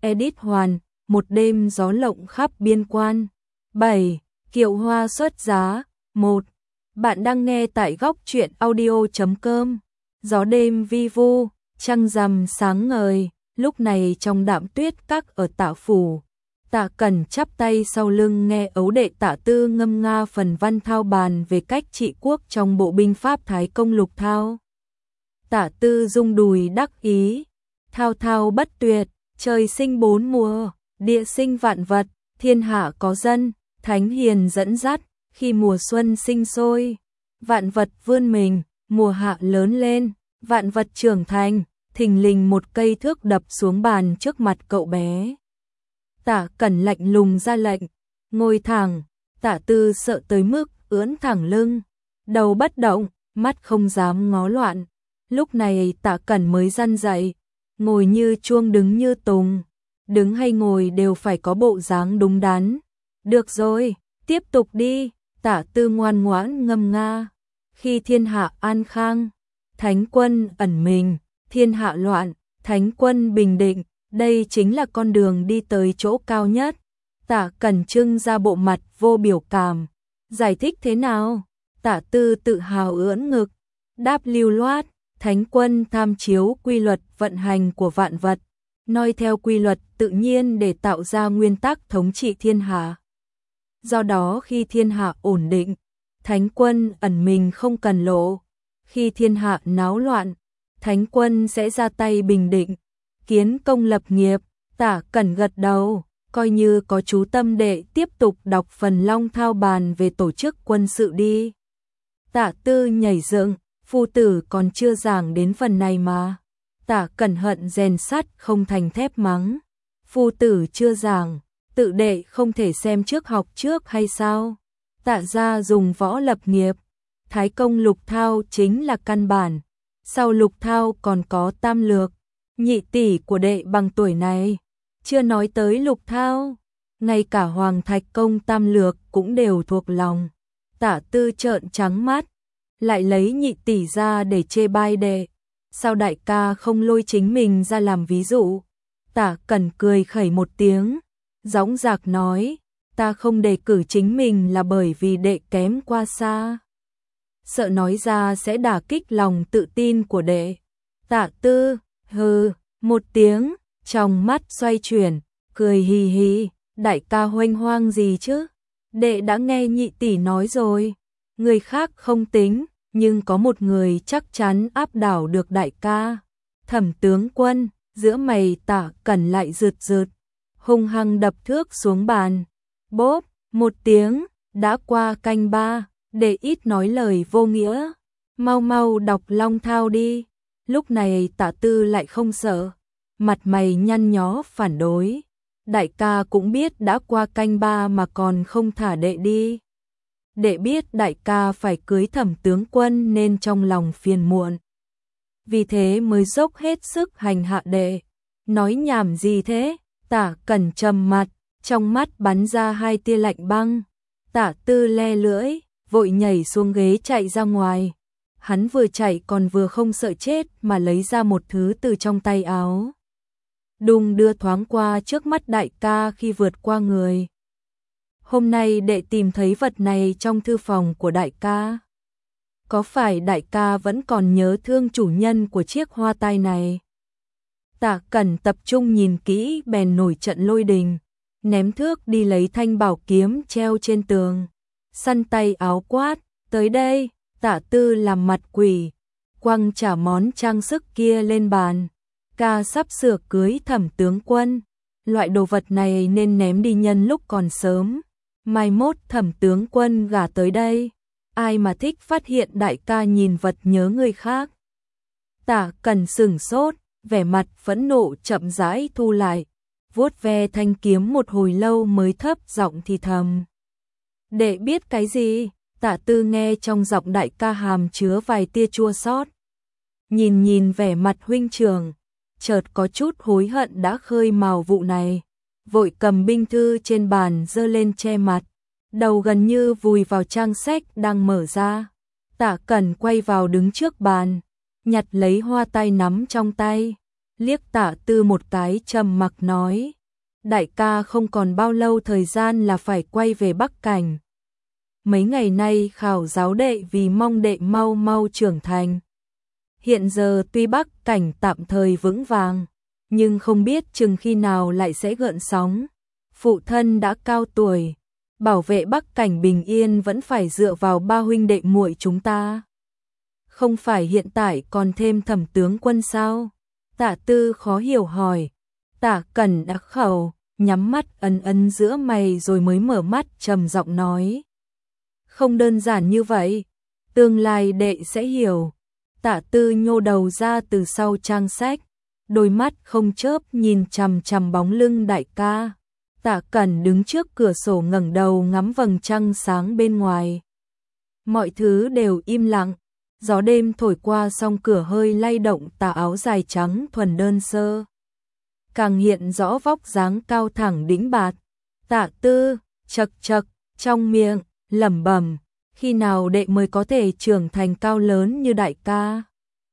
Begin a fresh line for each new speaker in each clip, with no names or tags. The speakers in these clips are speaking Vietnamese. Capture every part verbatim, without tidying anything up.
Edit Hoàn, một đêm gió lộng khắp biên quan. bảy. Kiệu hoa xuất giá. một. Bạn đang nghe tại góc truyện audio chấm com. Gió đêm vi vu, trăng rằm sáng ngời, lúc này trong Đạm Tuyết Các ở Tạ phủ, Tạ Cẩn chắp tay sau lưng nghe ấu đệ Tạ Tư ngâm nga phần văn thao bàn về cách trị quốc trong bộ binh pháp Thái Công Lục Thao. Tạ Tư rung đùi đắc ý, thao thao bất tuyệt, trời sinh bốn mùa, địa sinh vạn vật, thiên hạ có dân, thánh hiền dẫn dắt, khi mùa xuân sinh sôi, vạn vật vươn mình, mùa hạ lớn lên, vạn vật trưởng thành, thình lình một cây thước đập xuống bàn trước mặt cậu bé. Tạ Cẩn lạnh lùng ra lệnh, ngồi thẳng. Tạ Tư sợ tới mức ưỡn thẳng lưng, đầu bất động, mắt không dám ngó loạn. Lúc này Tạ Cẩn mới răn dậy, ngồi như chuông đứng như tùng, đứng hay ngồi đều phải có bộ dáng đúng đắn. Được rồi, tiếp tục đi. Tạ Tư ngoan ngoãn ngâm nga. Khi thiên hạ an khang, thánh quân ẩn mình, thiên hạ loạn, thánh quân bình định, đây chính là con đường đi tới chỗ cao nhất. Tạ Cẩn trưng ra bộ mặt vô biểu cảm, giải thích thế nào? Tạ Tư tự hào ưỡn ngực, đáp lưu loát, thánh quân tham chiếu quy luật vận hành của vạn vật, noi theo quy luật tự nhiên để tạo ra nguyên tắc thống trị thiên hạ. Do đó khi thiên hạ ổn định, thánh quân ẩn mình không cần lộ. Khi thiên hạ náo loạn, thánh quân sẽ ra tay bình định, kiến công lập nghiệp. Tạ Cẩn gật đầu, coi như có chú tâm đệ tiếp tục đọc phần long thao bàn về tổ chức quân sự đi. Tạ Tư nhảy dựng, phu tử còn chưa giảng đến phần này mà. Tạ Cẩn hận rèn sắt không thành thép mắng. Phu tử chưa giảng, tự đệ không thể xem trước học trước hay sao? Tạ gia dùng võ lập nghiệp, Thái Công Lục Thao chính là căn bản. Sau Lục Thao còn có Tam Lược, nhị tỷ của đệ bằng tuổi này. Chưa nói tới Lục Thao, ngay cả Hoàng Thạch Công Tam Lược cũng đều thuộc lòng. Tạ Tư trợn trắng mắt, lại lấy nhị tỷ ra để chê bai đệ. Sao đại ca không lôi chính mình ra làm ví dụ? Tạ Cẩn cười khẩy một tiếng, dõng dạc nói, ta không đề cử chính mình là bởi vì đệ kém qua xa. Sợ nói ra sẽ đả kích lòng tự tin của đệ. Tạ Tư, hừ, một tiếng, trong mắt xoay chuyển, cười hì hì, đại ca hoanh hoang gì chứ? Đệ đã nghe nhị tỷ nói rồi, người khác không tính, nhưng có một người chắc chắn áp đảo được đại ca. Thẩm tướng quân, giữa mày Tạ Cẩn lại rượt rượt, hung hăng đập thước xuống bàn. Bốp, một tiếng, đã qua canh ba, để ít nói lời vô nghĩa. Mau mau đọc long thao đi. Lúc này Tạ Tư lại không sợ, mặt mày nhăn nhó phản đối. Đại ca cũng biết đã qua canh ba mà còn không thả đệ đi. Đệ biết đại ca phải cưới Thẩm tướng quân nên trong lòng phiền muộn, vì thế mới dốc hết sức hành hạ đệ. Nói nhảm gì thế? Tạ Cẩn trầm mặt, trong mắt bắn ra hai tia lạnh băng. Tạ Tư le lưỡi, vội nhảy xuống ghế chạy ra ngoài. Hắn vừa chạy còn vừa không sợ chết mà lấy ra một thứ từ trong tay áo, đùng đưa thoáng qua trước mắt đại ca khi vượt qua người. Hôm nay đệ tìm thấy vật này trong thư phòng của đại ca. Có phải đại ca vẫn còn nhớ thương chủ nhân của chiếc hoa tai này? Tạ Cẩn tập trung nhìn kỹ bèn nổi trận lôi đình, ném thước đi lấy thanh bảo kiếm treo trên tường, săn tay áo quát, tới đây. Tạ Tư làm mặt quỷ, quăng trả món trang sức kia lên bàn. Ca sắp sửa cưới Thẩm tướng quân, loại đồ vật này nên ném đi nhân lúc còn sớm. Mai mốt Thẩm tướng quân gả tới đây, ai mà thích phát hiện đại ca nhìn vật nhớ người khác. Tạ Cẩn sửng sốt, vẻ mặt phẫn nộ chậm rãi thu lại, vuốt ve thanh kiếm một hồi lâu mới thấp giọng thì thầm. Đệ biết cái gì? Tạ Tư nghe trong giọng đại ca hàm chứa vài tia chua xót. Nhìn nhìn vẻ mặt huynh trưởng, chợt có chút hối hận đã khơi mào vụ này, vội cầm binh thư trên bàn giơ lên che mặt, đầu gần như vùi vào trang sách đang mở ra. Tạ Cẩn quay vào đứng trước bàn, nhặt lấy hoa tai nắm trong tay, liếc Tạ Tư một cái trầm mặc nói, đại ca không còn bao lâu thời gian là phải quay về Bắc Cảnh. Mấy ngày nay khảo giáo đệ vì mong đệ mau mau trưởng thành. Hiện giờ tuy Bắc Cảnh tạm thời vững vàng, nhưng không biết chừng khi nào lại sẽ gợn sóng. Phụ thân đã cao tuổi, bảo vệ Bắc Cảnh bình yên vẫn phải dựa vào ba huynh đệ muội chúng ta. Không phải hiện tại còn thêm Thẩm tướng quân sao? Tạ Tư khó hiểu hỏi. Tạ Cẩn đã khẩu, nhắm mắt ấn ấn giữa mày rồi mới mở mắt trầm giọng nói. Không đơn giản như vậy, tương lai đệ sẽ hiểu. Tạ Tư nhô đầu ra từ sau trang sách, đôi mắt không chớp nhìn chằm chằm bóng lưng đại ca. Tạ Cẩn đứng trước cửa sổ ngẩng đầu ngắm vầng trăng sáng bên ngoài. Mọi thứ đều im lặng, gió đêm thổi qua song cửa hơi lay động tà áo dài trắng thuần đơn sơ. Càng hiện rõ vóc dáng cao thẳng đĩnh bạt. Tạ Tư, chật chật, trong miệng, lẩm bẩm, khi nào đệ mới có thể trưởng thành cao lớn như đại ca.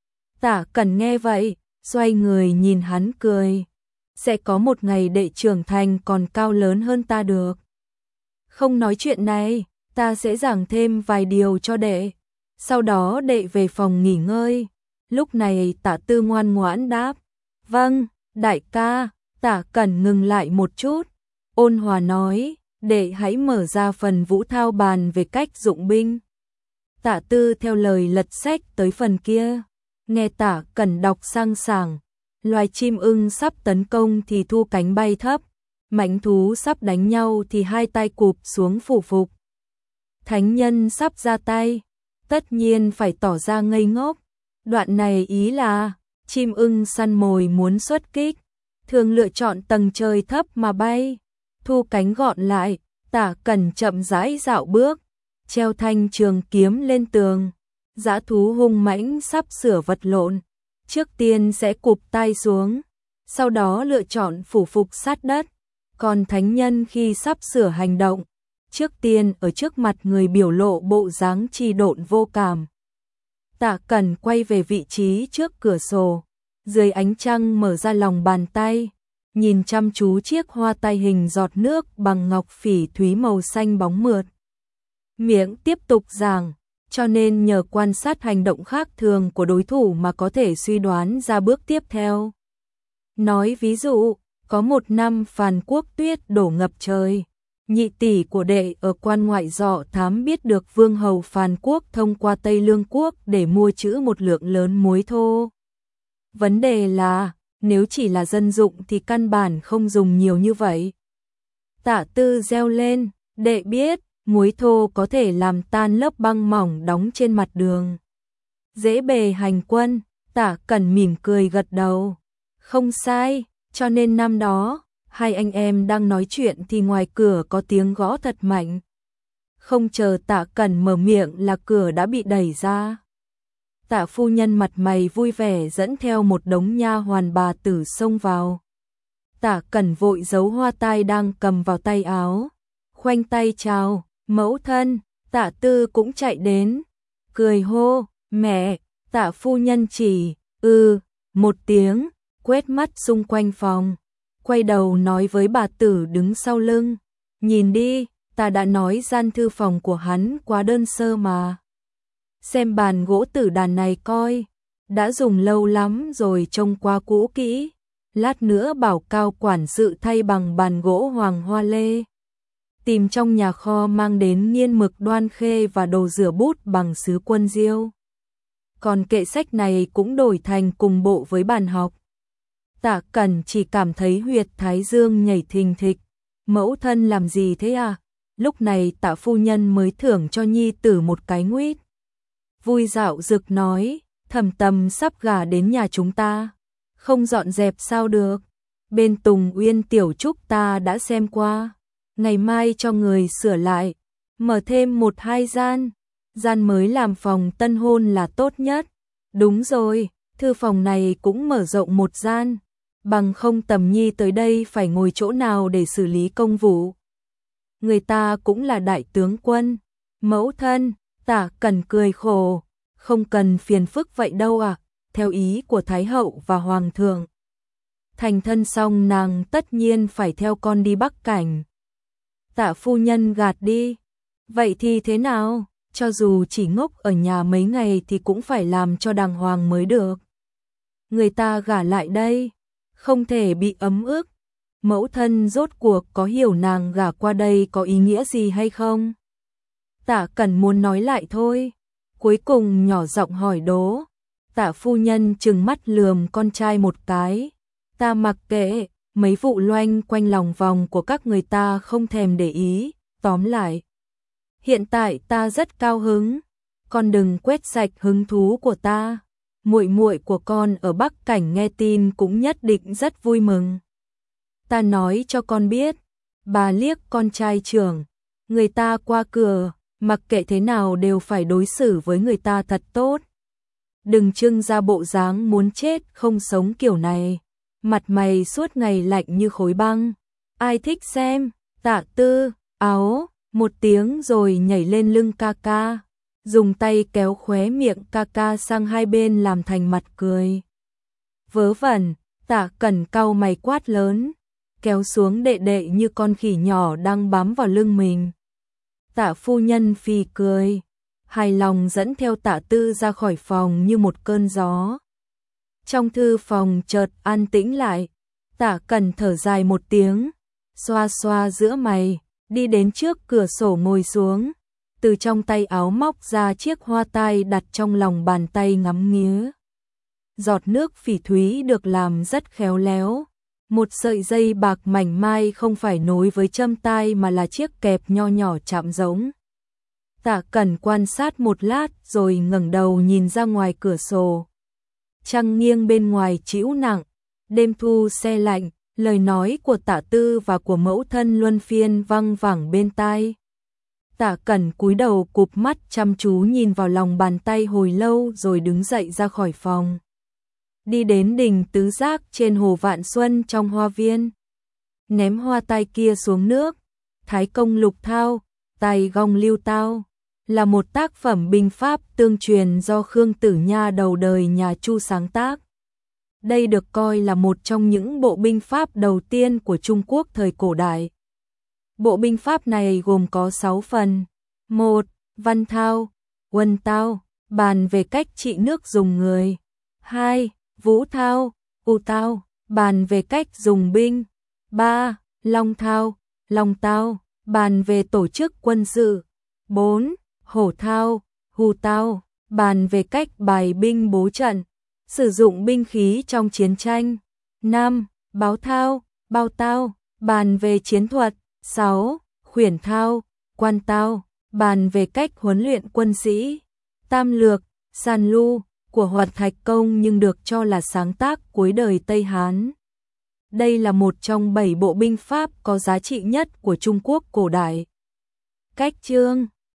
Tạ Cẩn nghe vậy, xoay người nhìn hắn cười. Sẽ có một ngày đệ trưởng thành còn cao lớn hơn ta được. Không nói chuyện này, ta sẽ giảng thêm vài điều cho đệ. Sau đó đệ về phòng nghỉ ngơi. Lúc này Tạ Tư ngoan ngoãn đáp. Vâng, đại ca. Tạ Cẩn ngừng lại một chút. Ôn hòa nói, đệ hãy mở ra phần vũ thao bàn về cách dụng binh. Tạ Tư theo lời lật sách tới phần kia. Nghe Tạ Cẩn đọc sang sảng. Loài chim ưng sắp tấn công thì thu cánh bay thấp. Mãnh thú sắp đánh nhau thì hai tay cụp xuống phủ phục. Thánh nhân sắp ra tay, tất nhiên phải tỏ ra ngây ngốc. Đoạn này ý là, chim ưng săn mồi muốn xuất kích, thường lựa chọn tầng trời thấp mà bay. Thu cánh gọn lại, Tạ Cẩn chậm rãi dạo bước, treo thanh trường kiếm lên tường. Dã thú hung mãnh sắp sửa vật lộn, trước tiên sẽ cụp tay xuống, sau đó lựa chọn phủ phục sát đất. Còn thánh nhân khi sắp sửa hành động, trước tiên ở trước mặt người biểu lộ bộ dáng trì độn vô cảm. Tạ Cẩn quay về vị trí trước cửa sổ, dưới ánh trăng mở ra lòng bàn tay, nhìn chăm chú chiếc hoa tai hình giọt nước bằng ngọc phỉ thúy màu xanh bóng mượt. Miệng tiếp tục giảng, cho nên nhờ quan sát hành động khác thường của đối thủ mà có thể suy đoán ra bước tiếp theo. Nói ví dụ, có một năm Phàn Quốc tuyết đổ ngập trời, nhị tỷ của đệ ở quan ngoại dọ thám biết được vương hầu Phàn Quốc thông qua Tây Lương Quốc để mua trữ một lượng lớn muối thô. Vấn đề là, nếu chỉ là dân dụng thì căn bản không dùng nhiều như vậy. Tạ Tư reo lên, đệ biết, muối thô có thể làm tan lớp băng mỏng đóng trên mặt đường. Dễ bề hành quân, Tạ Cẩn mỉm cười gật đầu. Không sai, cho nên năm đó, hai anh em đang nói chuyện thì ngoài cửa có tiếng gõ thật mạnh. Không chờ Tạ Cẩn mở miệng là cửa đã bị đẩy ra. Tạ phu nhân mặt mày vui vẻ dẫn theo một đống nha hoàn bà tử xông vào. Tạ Cẩn vội giấu hoa tai đang cầm vào tay áo, khoanh tay chào, mẫu thân. Tạ Tư cũng chạy đến, cười hô, mẹ. Tạ phu nhân chỉ, ư, một tiếng, quét mắt xung quanh phòng, quay đầu nói với bà tử đứng sau lưng, nhìn đi, ta đã nói gian thư phòng của hắn quá đơn sơ mà. Xem bàn gỗ tử đàn này coi, đã dùng lâu lắm rồi trông quá cũ kỹ, lát nữa bảo Cao quản sự thay bằng bàn gỗ hoàng hoa lê. Tìm trong nhà kho mang đến nghiên mực đoan khê và đồ rửa bút bằng sứ quân diêu. Còn kệ sách này cũng đổi thành cùng bộ với bàn học. Tạ Cẩn chỉ cảm thấy huyệt thái dương nhảy thình thịch. Mẫu thân làm gì thế à? Lúc này Tạ phu nhân mới thưởng cho nhi tử một cái nguyết. Vui dạo rực nói, Thẩm Tầm sắp gả đến nhà chúng ta, không dọn dẹp sao được. Bên Tùng Uyên tiểu trúc ta đã xem qua, ngày mai cho người sửa lại, mở thêm một hai gian, gian mới làm phòng tân hôn là tốt nhất. Đúng rồi, thư phòng này cũng mở rộng một gian, bằng không Tầm nhi tới đây phải ngồi chỗ nào để xử lý công vụ. Người ta cũng là đại tướng quân. Mẫu thân, Tạ Cẩn cười khổ, không cần phiền phức vậy đâu à, theo ý của Thái hậu và Hoàng thượng, Thành thân xong nàng tất nhiên phải theo con đi Bắc Cảnh. Tạ phu nhân gạt đi. Vậy thì thế nào? Cho dù chỉ ngốc ở nhà mấy ngày thì cũng phải làm cho đàng hoàng mới được. Người ta gả lại đây, không thể bị ấm ức. Mẫu thân rốt cuộc có hiểu nàng gả qua đây có ý nghĩa gì hay không? Tạ Cẩn muốn nói lại thôi, cuối cùng nhỏ giọng hỏi đố. Tạ phu nhân trừng mắt lườm con trai một cái. Ta mặc kệ, mấy vụ loanh quanh lòng vòng của các người ta không thèm để ý, tóm lại. Hiện tại ta rất cao hứng, con đừng quét sạch hứng thú của ta. Muội muội của con ở Bắc Cảnh nghe tin cũng nhất định rất vui mừng. Ta nói cho con biết, bà liếc con trai trưởng, người ta qua cửa, mặc kệ thế nào đều phải đối xử với người ta thật tốt. Đừng trưng ra bộ dáng muốn chết không sống kiểu này, mặt mày suốt ngày lạnh như khối băng. Ai thích xem? Tạ Tư, áo, một tiếng rồi nhảy lên lưng ca ca, dùng tay kéo khóe miệng ca ca sang hai bên làm thành mặt cười. Vớ vẩn, Tạ Cẩn cau mày quát lớn, kéo xuống đệ đệ như con khỉ nhỏ đang bám vào lưng mình. Tạ phu nhân phì cười, hài lòng dẫn theo Tạ Tư ra khỏi phòng như một cơn gió. Trong thư phòng chợt an tĩnh lại, Tạ Cẩn thở dài một tiếng, xoa xoa giữa mày, đi đến trước cửa sổ ngồi xuống, từ trong tay áo móc ra chiếc hoa tai đặt trong lòng bàn tay ngắm nghía. Giọt nước phỉ thúy được làm rất khéo léo, một sợi dây bạc mảnh mai không phải nối với châm tai mà là chiếc kẹp nho nhỏ chạm giống. Tạ Cẩn quan sát một lát rồi ngẩng đầu nhìn ra ngoài cửa sổ. Trăng nghiêng bên ngoài trĩu nặng, đêm thu se lạnh, lời nói của Tạ Tư và của mẫu thân luân phiên văng vẳng bên tai. Tạ Cẩn cúi đầu cụp mắt chăm chú nhìn vào lòng bàn tay hồi lâu rồi đứng dậy ra khỏi phòng. Đi đến đỉnh tứ giác trên hồ Vạn Xuân trong hoa viên. Ném hoa tai kia xuống nước. Thái công lục thao, tài gong lưu tao, là một tác phẩm binh pháp tương truyền do Khương Tử Nha đầu đời nhà Chu sáng tác. Đây được coi là một trong những bộ binh pháp đầu tiên của Trung Quốc thời cổ đại. Bộ binh pháp này gồm có sáu phần. một. Văn thao, quân tao, bàn về cách trị nước dùng người. hai. Vũ thao, u tao, bàn về cách dùng binh. ba. Long thao, long tao, bàn về tổ chức quân sự. bốn. Hổ thao, hù tao, bàn về cách bài binh bố trận, sử dụng binh khí trong chiến tranh. năm. Báo thao, bao tao, bàn về chiến thuật. sáu. Khuyển thao, quan tao, bàn về cách huấn luyện quân sĩ. Tam lược, sàn lu, của Hoạt Thạch Công nhưng được cho là sáng tác cuối đời Tây Hán. Đây là một trong bảy bộ binh pháp có giá trị nhất của Trung Quốc cổ đại. Cách chương